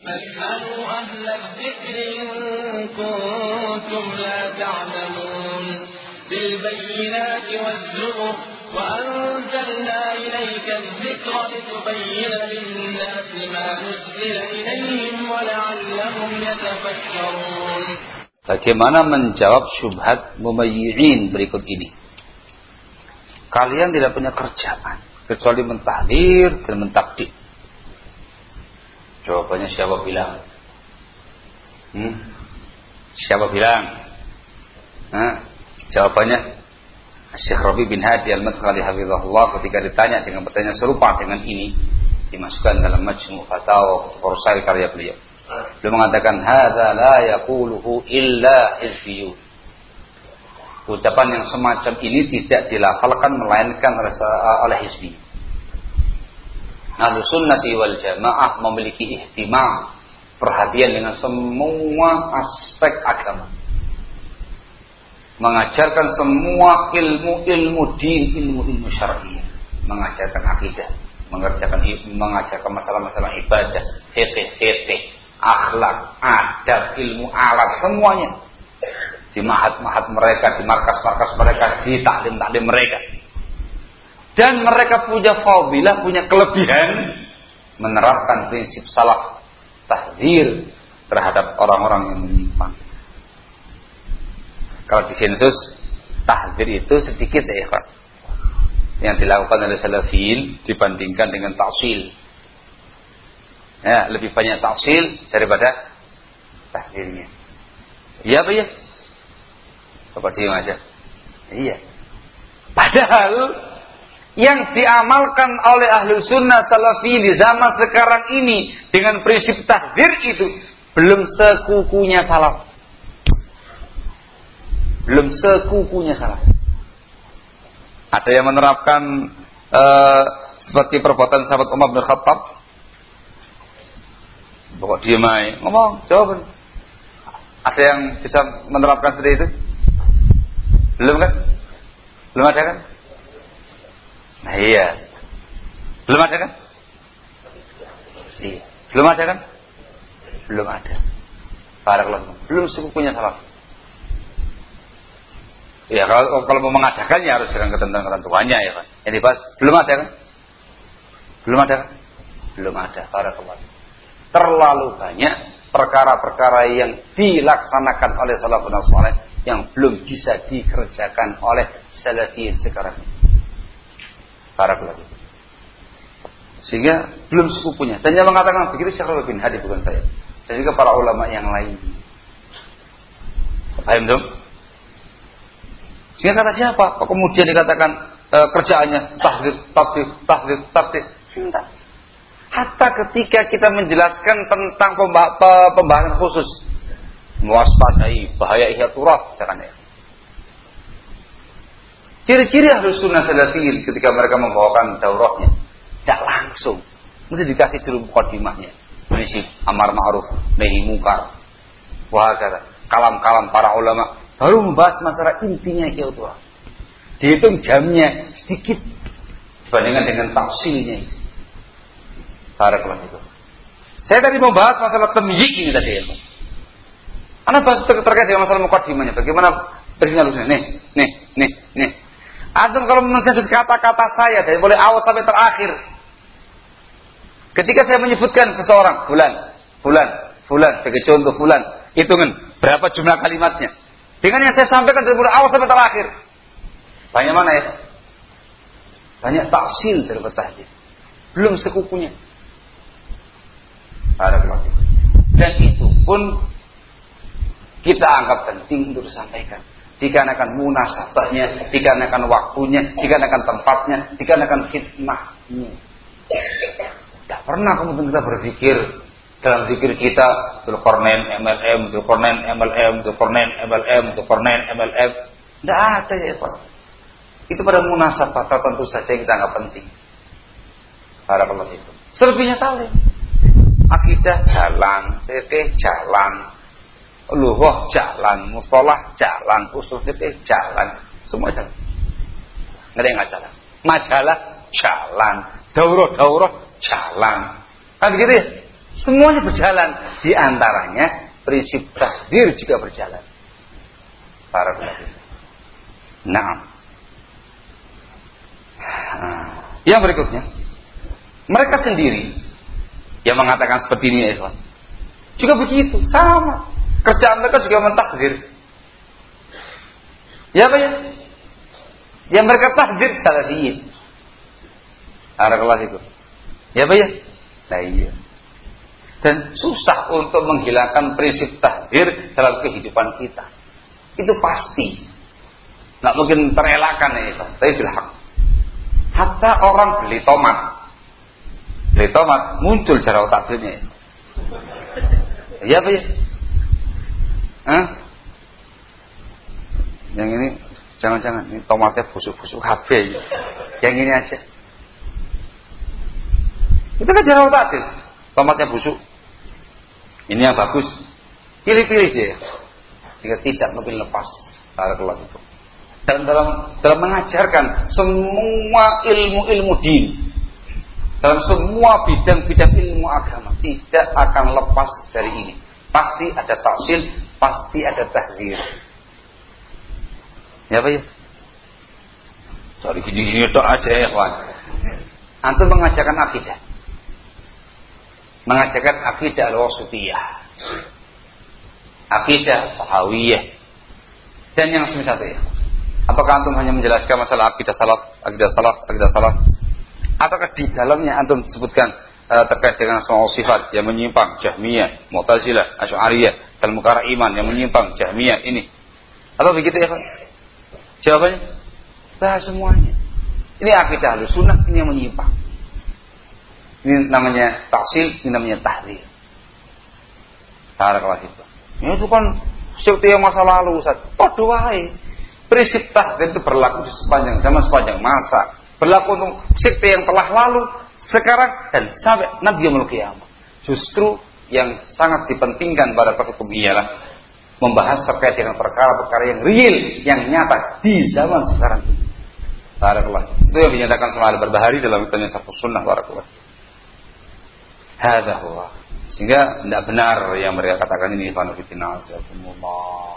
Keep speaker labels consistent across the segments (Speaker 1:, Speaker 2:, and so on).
Speaker 1: فاسألوا أهل الذكر إن كنتم لا تعلمون بالبينات والزبر وأنزلنا إليك الذكر لتبين للناس ما نزل إليهم ولعلهم يتفكرون.
Speaker 2: Bagaimana menjawab syubhat mumayyi'in berikut ini? Kalian tidak punya kerjaan kecuali mentahdir dan mentakdir. Jawabannya siapa bilang? Siapa bilang? Jawabannya Syekh Rabi bin Hadi Al-Madkhali hafizahullah ketika ditanya dengan pertanyaan serupa dengan ini, dimasukkan dalam Majmu' Fatawa Rasail karya beliau. Beliau mengatakan hadza la yaquluhu illa hizbiyun. Ucapan yang semacam ini tidak dilafalkan melainkan oleh hizbi. Ahlus sunnati wal jamaah memiliki ihtimam, perhatian dengan semua aspek agama. Mengajarkan semua ilmu din, ilmu syar'i, mengajarkan akidah, mengajarkan masalah-masalah ibadah, fikih, akhlak, adab, ilmu alat, semuanya di mahat-mahat mereka, di markas-markas mereka, di taklim-taklim mereka. Dan mereka punya fadilah, punya kelebihan menerapkan prinsip salaf tahdzir terhadap orang-orang yang menyimpang. Kalau di sensus tahdzir itu sedikit ya Pak, yang dilakukan oleh salafin dibandingkan dengan taksil. Ya, lebih banyak taksil daripada tahdzirnya. Iya Pak ya? Coba diam aja. Iya. Padahal yang diamalkan oleh ahlu sunnah salafi di zaman sekarang ini dengan prinsip tahdzir itu belum sekukunya salaf. Belum sekukunya salaf. Ada yang menerapkan seperti perbuatan sahabat Umar bin Khattab. Pokok diam aja, ngomong, jawab. Ada yang bisa menerapkan seperti itu? Belum kan? Belum ada kan? Nah iya. Belum ada kan? Iya. Belum ada kan? Belum ada. Barakallahu. Belum sekukunya salaf. Ya kalau mau mengadakannya harus dengan ketentuan-ketentuannya ya kan. Yang dibahas belum ada kan? Belum ada kan? Belum ada. Barakallahu. Terlalu banyak perkara-perkara yang dilaksanakan oleh salafun saleh yang belum bisa dikerjakan oleh salafiyin sekarang ini. Barakallahu. Sehingga belum sekupunya. Dan yang mengatakan begitu Syekh Rabi bin Hadi bukan saya. Dan juga para ulama yang lain. Paham dong? Sehingga kata siapa? Kemudian dikatakan kerjaannya tahdzir. Tidak. Hatta ketika kita menjelaskan tentang pembahasan khusus, mewaspadai bahaya ihyaturah, misalkan ya. Ciri-ciri ahlus sunnah salafiyin ketika mereka membawakan daurahnya tidak langsung, mesti dikasih dulu mukadimahnya, prinsip amar ma'ruf nahi munkar, wahakala kalam-kalam para ulama, baru membahas masalah intinya ihyaturah. Dihitung jamnya sedikit dibandingkan dengan tafsilnya. Barakallahu itu. Saya tadi membahas masalah temyik ini tadi ya. Karena bahas terkait dengan masalah mukadimahnya, bagaimana prinsipnya nih. Antum kalau mensensus kata-kata saya dari mulai awal sampai terakhir. Ketika saya menyebutkan seseorang, fulan, sebagai contoh fulan, hitungan berapa jumlah kalimatnya. Dengan yang saya sampaikan dari mulai awal sampai terakhir. Banyak mana ya? Banyak taksil dari tahdzir. Belum sekukunya. Dan itu pun kita anggap penting untuk disampaikan. Dikarenakan munasabahnya, dikarenakan waktunya, dikarenakan tempatnya, dikarenakan khidmahnya. Tidak pernah kemudian kita berpikir dalam zikir kita Dzulqarnain MLM. Tidak ada ya Pak. Itu pada munasabah tertentu saja yang kita anggap penting. Barakallahu fikum. Selebihnya tahu. Akidah jalan, fikih jalan, lughah jalan, mustalah jalan, usul fikih jalan, semua jalan. Enggak ada yang enggak jalan. Majalah jalan, daurah jalan. Kan begitu ya? Semuanya berjalan. Di antaranya prinsip takdir juga berjalan. Barakallahu. Nah. Yang berikutnya, mereka sendiri yang mengatakan seperti ini, ya, juga begitu, sama. Kerjaan mereka juga mentakdir. Ya, Pak ya? Yang mereka takdir salafiyin. Barakallahu itu. Ya, Pak ya? Nah, iya. Dan susah untuk menghilangkan prinsip takdir dalam kehidupan kita. Itu pasti. Nggak mungkin terelakkan ya, Pak. Tapi bilhaq. Hatta orang beli tomat muncul cara takdirnya. Ya, Pak ya? Yang ini jangan-jangan ini tomatnya busuk-busuk habis. Yang ini aja. Itu kan cara takdir. Tomatnya busuk. Ini yang bagus. Pilih-pilih dia. Jika tidak mungkin lepas. Barakallahu itu. Dan dalam mengajarkan semua ilmu-ilmu din, dalam semua bidang-bidang ilmu agama, tidak akan lepas dari ini. Pasti ada taksil, pasti ada tahdzir. Ya, Pak ya? Sorry, gini-gini tok aja ya, kawan. Antum mengajarkan akidah. Mengajarkan akidah al-wasithiyah. Akidah tahawiyah. Dan yang semisal itu ya. Apakah antum hanya menjelaskan masalah akidah salaf, ataukah di dalamnya antum sebutkan terkait dengan semua sifat yang menyimpang, Jahmiyah, Mu'tazilah, Asy'ariyah, dalam perkara iman yang menyimpang, Jahmiyah ini? Atau begitu ya, Pak? Jawabannya, bahas semuanya. Ini akidah Ahlussunnah, ini yang menyimpang. Ini namanya taksil, ini namanya tahdzir. Barakallahu fiik. Ya, itu kan seperti yang masa lalu, Ustaz. Padha wae. Prinsip tahdzir itu berlaku di sepanjang zaman, sepanjang masa. Berlaku untuk sekte yang telah lalu, sekarang, dan sampai Nabi Yaumul Qiyamah. Justru yang sangat dipentingkan pada hukum ialah membahas terkait dengan perkara-perkara yang real, yang nyata di zaman sekarang ini. Barakallah. Itu yang dinyatakan sama Al-Barbahari dalam kitabnya Syarh Sunnah. Barakallah. Hadza huwa. Sehingga tidak benar yang mereka katakan ini ikhwan fillah azakumullah.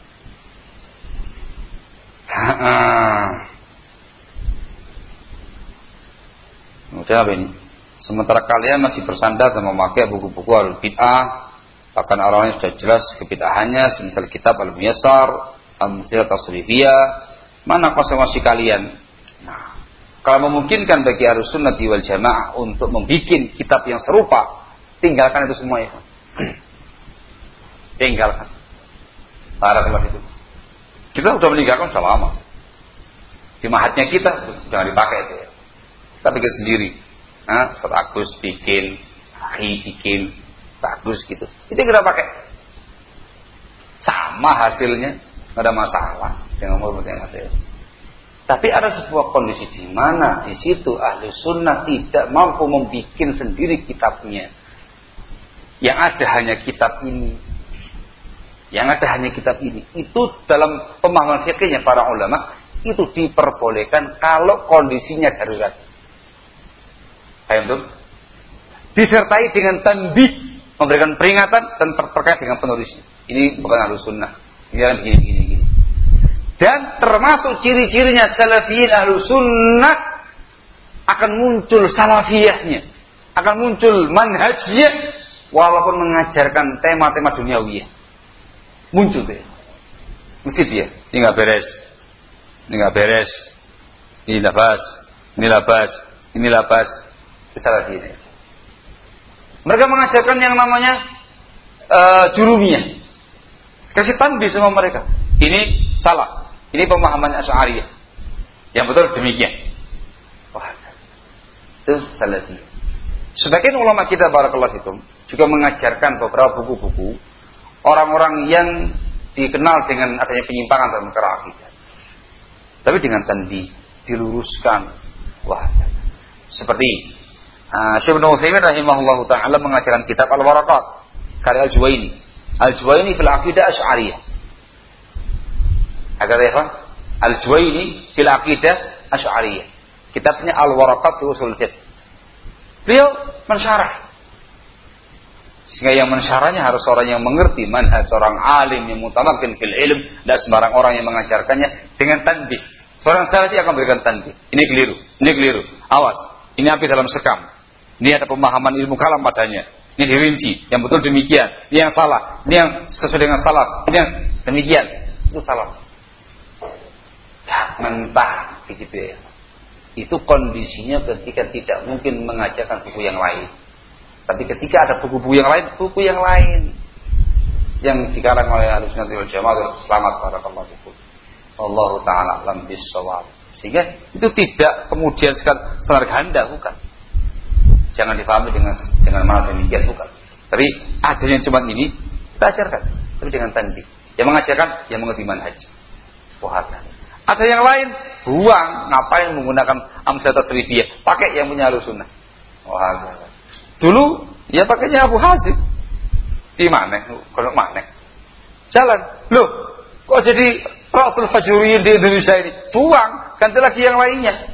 Speaker 2: Kemudian apa ini? Sementara kalian masih bersandar dan memakai buku-buku al-bid'ah, bahkan orangnya sudah jelas kebid'ahannya, semisal kitab al-Muyassar, al-Muhdatsat Tasrifiyah, mana konsentrasi kalian? Nah, kalau memungkinkan bagi Ahlussunnah wal Jamaah untuk membuat kitab yang serupa, tinggalkan itu semua ya. Tinggalkan. Barakallahu itu. Kita sudah meninggalkan sudah lama. Di mahatnya kita jangan dipakai itu ya. Kita bikin sendiri. Ustaz Agus bikin, Ahi bikin, bagus gitu. Itu kita pakai. Sama hasilnya, nggak ada masalah. Jangan mau yang ada. Tapi ada sebuah kondisi di mana di situ Ahlussunnah tidak mampu membuat sendiri kitabnya. Yang ada hanya kitab ini. Yang ada hanya kitab ini. Itu dalam pemahaman fikihnya para ulama itu diperbolehkan kalau kondisinya darurat. Paham tuh? Disertai dengan tanbih, memberikan peringatan dan terkait dengan penulisnya. Ini bukan Ahlussunnah. Ini yang begini. Dan termasuk ciri-cirinya salafiyin Ahlussunnah akan muncul salafiyahnya, akan muncul manhajnya, walaupun mengajarkan tema-tema duniawiyah. Muncul dia. Mesti dia. Ini nggak beres. Ini nggak beres. Ini labas. Ini labas. Ini labas. Kita lagi ini. Mereka mengajarkan yang namanya jurumiyah. Kasih tanbih sama mereka. Ini salah. Ini pemahaman Asy'ariyah. Yang betul demikian. Wah. Itu salafiyah. Sebagian ulama kita barakallahu fikum juga mengajarkan beberapa buku-buku orang-orang yang dikenal dengan adanya penyimpangan dalam perkara akidah. Tapi dengan tanbih, diluruskan. Wah. Seperti Syekh Ibnu Utsaimin rahimahullahu taala mengajarkan kitab Al-Waraqat karya Al-Juwaini. Al-Juwaini fil aqidah Asy'ariyah. Agar ya kan? Al-Juwaini fil aqidah Asy'ariyah. Kitabnya Al-Waraqat fi Ushul Fiqh. Beliau mensyarah Sehingga yang mensyarahnya harus orang yang mengerti manhaj, seorang alim yang mutamakkin fil ilm, dan sembarang orang yang mengajarkannya dengan tanbih. Seorang salafi akan berikan tanbih. Ini keliru. Awas, ini api dalam sekam. Ini ada pemahaman ilmu kalam padanya. Ini dirinci, yang betul demikian. Ini yang salah, ini yang sesuai dengan salaf, ini yang demikian. Itu salah. Ya, mentah begitu ya. Itu kondisinya ketika tidak mungkin mengajarkan buku yang lain. Tapi ketika ada buku-buku yang lain yang dikarang oleh Ahlussunnah wal Jamaah, selamat barakallahu fikum. Wallahu taala alam bissawab. Sehingga itu tidak kemudian standar ganda, bukan. Jangan difahami dengan mana demikian, bukan. Tapi adanya cuma ini kita ajarkan, tapi dengan tanbih. Yang mengajarkan yang mengerti manhaj. Wahada. Ada yang lain, buang, ngapain menggunakan amsalat ribiyah, pakai yang punya Ahlussunnah. Wahada. Dulu ya pakainya Abu Hazim. Di mana? Kalau mana? Jalan. Loh, kok jadi Rasul Fajuriyin di Indonesia ini? Buang, ganti lagi yang lainnya.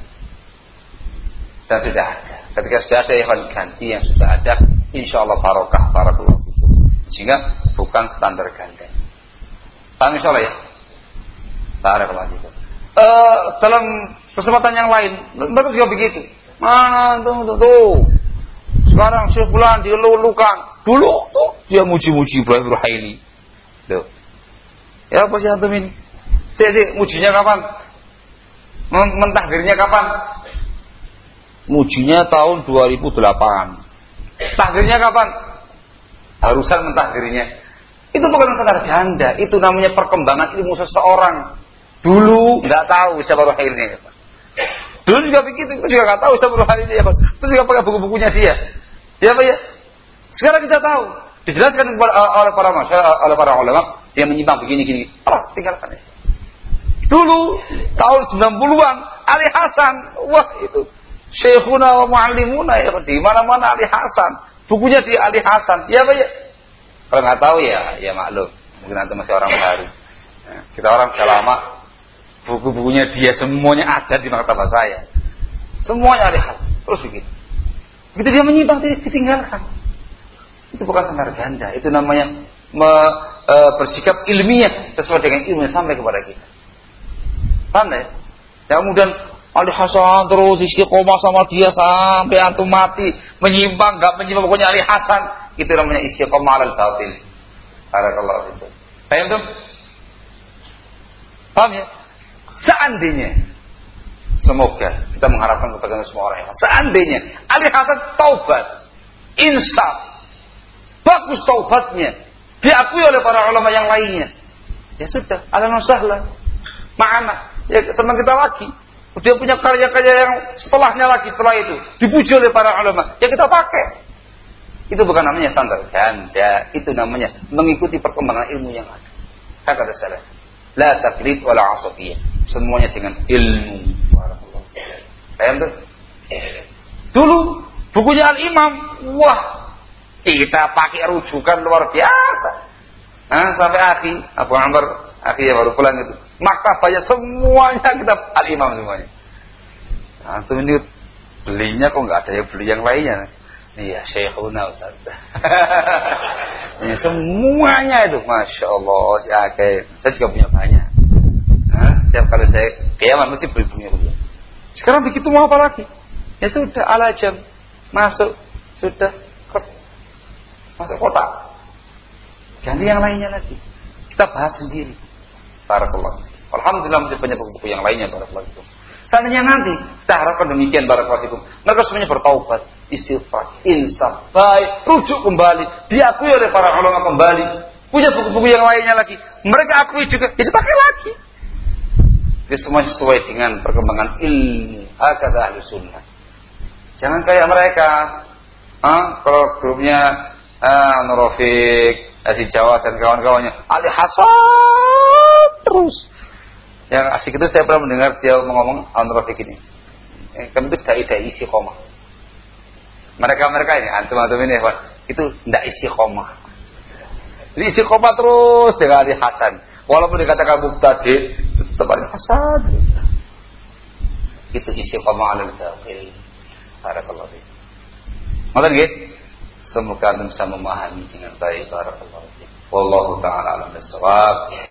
Speaker 2: Dan sudah ada. Ketika sudah ada yang ganti yang sudah ada, insyaallah barokah, barakallahu fikum. Sehingga bukan standar ganda. Paham insyaallah ya? Barakallahu fikum. Dalam kesempatan yang lain, mereka juga begitu. Mana tuh. Sekarang Syekh Fulan dilulukan. Dulu tuh dia muji-muji Ibrahim Ruhaili. Tuh. Ya apa sih antum ini? Sik mujinya kapan? Mentahdirnya kapan? Mujinya tahun 2008. Tahdirnya kapan? Harusan mentahdirnya. Itu bukan standar ganda, itu namanya perkembangan ilmu seseorang. Dulu enggak tahu siapa Ruhaili. Dulu juga begitu, kita juga enggak tahu siapa Ruhaili. Terus juga pakai buku-bukunya dia. Ya Pak ya? Sekarang kita tahu, dijelaskan oleh para ulama yang menyimpang begini-gini. Allah tinggalkan ya. Dulu tahun 90-an Ali Hasan, wah itu Syekhuna wa Muallimuna ya, di mana-mana Ali Hasan. Bukunya di Ali Hasan. Ya Pak ya? Kalau nggak tahu ya maklum. Mungkin nanti masih orang baru. Nah, kita orang sudah lama, buku-bukunya dia semuanya ada di maktabah saya. Semuanya Ali Hasan. Terus begitu. Begitu dia menyimpang, ditinggalkan. Itu bukan standar ganda. Itu namanya bersikap ilmiah sesuai dengan ilmu yang sampai kepada kita. Paham ya? Kemudian Ali Hasan terus istiqomah sama dia sampai antum mati, menyimpang, enggak menyimpang, pokoknya Ali Hasan. Itu namanya istiqomah alal batil. Barakallahu fikum. Paham tuh? Paham ya? Seandainya, semoga kita mengharapkan kepada semua orang yang seandainya Ali Hasan taubat, insaf, bagus taubatnya, diakui oleh para ulama yang lainnya, ya sudah, ahlan wa sahlan, ma'ana, ya teman kita lagi. Dia punya karya-karya yang setelahnya lagi, setelah itu dipuji oleh para ulama, ya kita pakai. Itu bukan namanya standar ganda, itu namanya mengikuti perkembangan ilmu yang ada. Kata salaf, la taqlid wala asabiyah, semuanya dengan ilmu. Paham tuh? Dulu bukunya Al-Imam, wah, kita pakai rujukan luar biasa. Sampai Abu Amr, yang baru pulang itu, maktabahnya semuanya kitab Al-Imam semuanya. Itu ini belinya kok nggak ada yang beli yang lainnya? Iya, Syekhuna Ustaz. Ini semuanya itu, masya Allah, saya juga punya banyak. Setiap kali saya kiamat mesti beli punya beliau. Sekarang begitu mau apa lagi? Ya sudah, alajam masuk, sudah masuk kotak. Ganti yang lainnya lagi. Kita bahas sendiri. Barakallahu. Alhamdulillah masih banyak buku-buku yang lainnya. Barakallahu. Seandainya nanti kita harapkan demikian. Barakallahu. Mereka semuanya bertaubat, istighfar, insaf, baik, rujuk kembali, diakui oleh para ulama kembali. Punya buku-buku yang lainnya lagi. Mereka akui juga. Jadi pakai lagi. Itu semua sesuai dengan perkembangan ilmu. Hakadha Ahlussunnah. Jangan kayak mereka. Kalau grupnya Nurofik, Asi Jawa dan kawan-kawannya, Ali Hasan terus. Yang asik itu saya pernah mendengar dia ngomong Nurofik ini. Kami itu dai-dai istiqomah. Mereka ini, antum-antum ini, itu tidak istiqomah. Jadi istiqomah terus dengan Ali Hasan. Walaupun dikatakan mubtadi, tetap Ali Hasan. Itu istiqomah alal batil. Barakallahu fiik. Ngoten nggih? Semoga antum bisa memahami dengan baik. Barakallahu fiik. Wallahu ta'ala a'lam bissawab.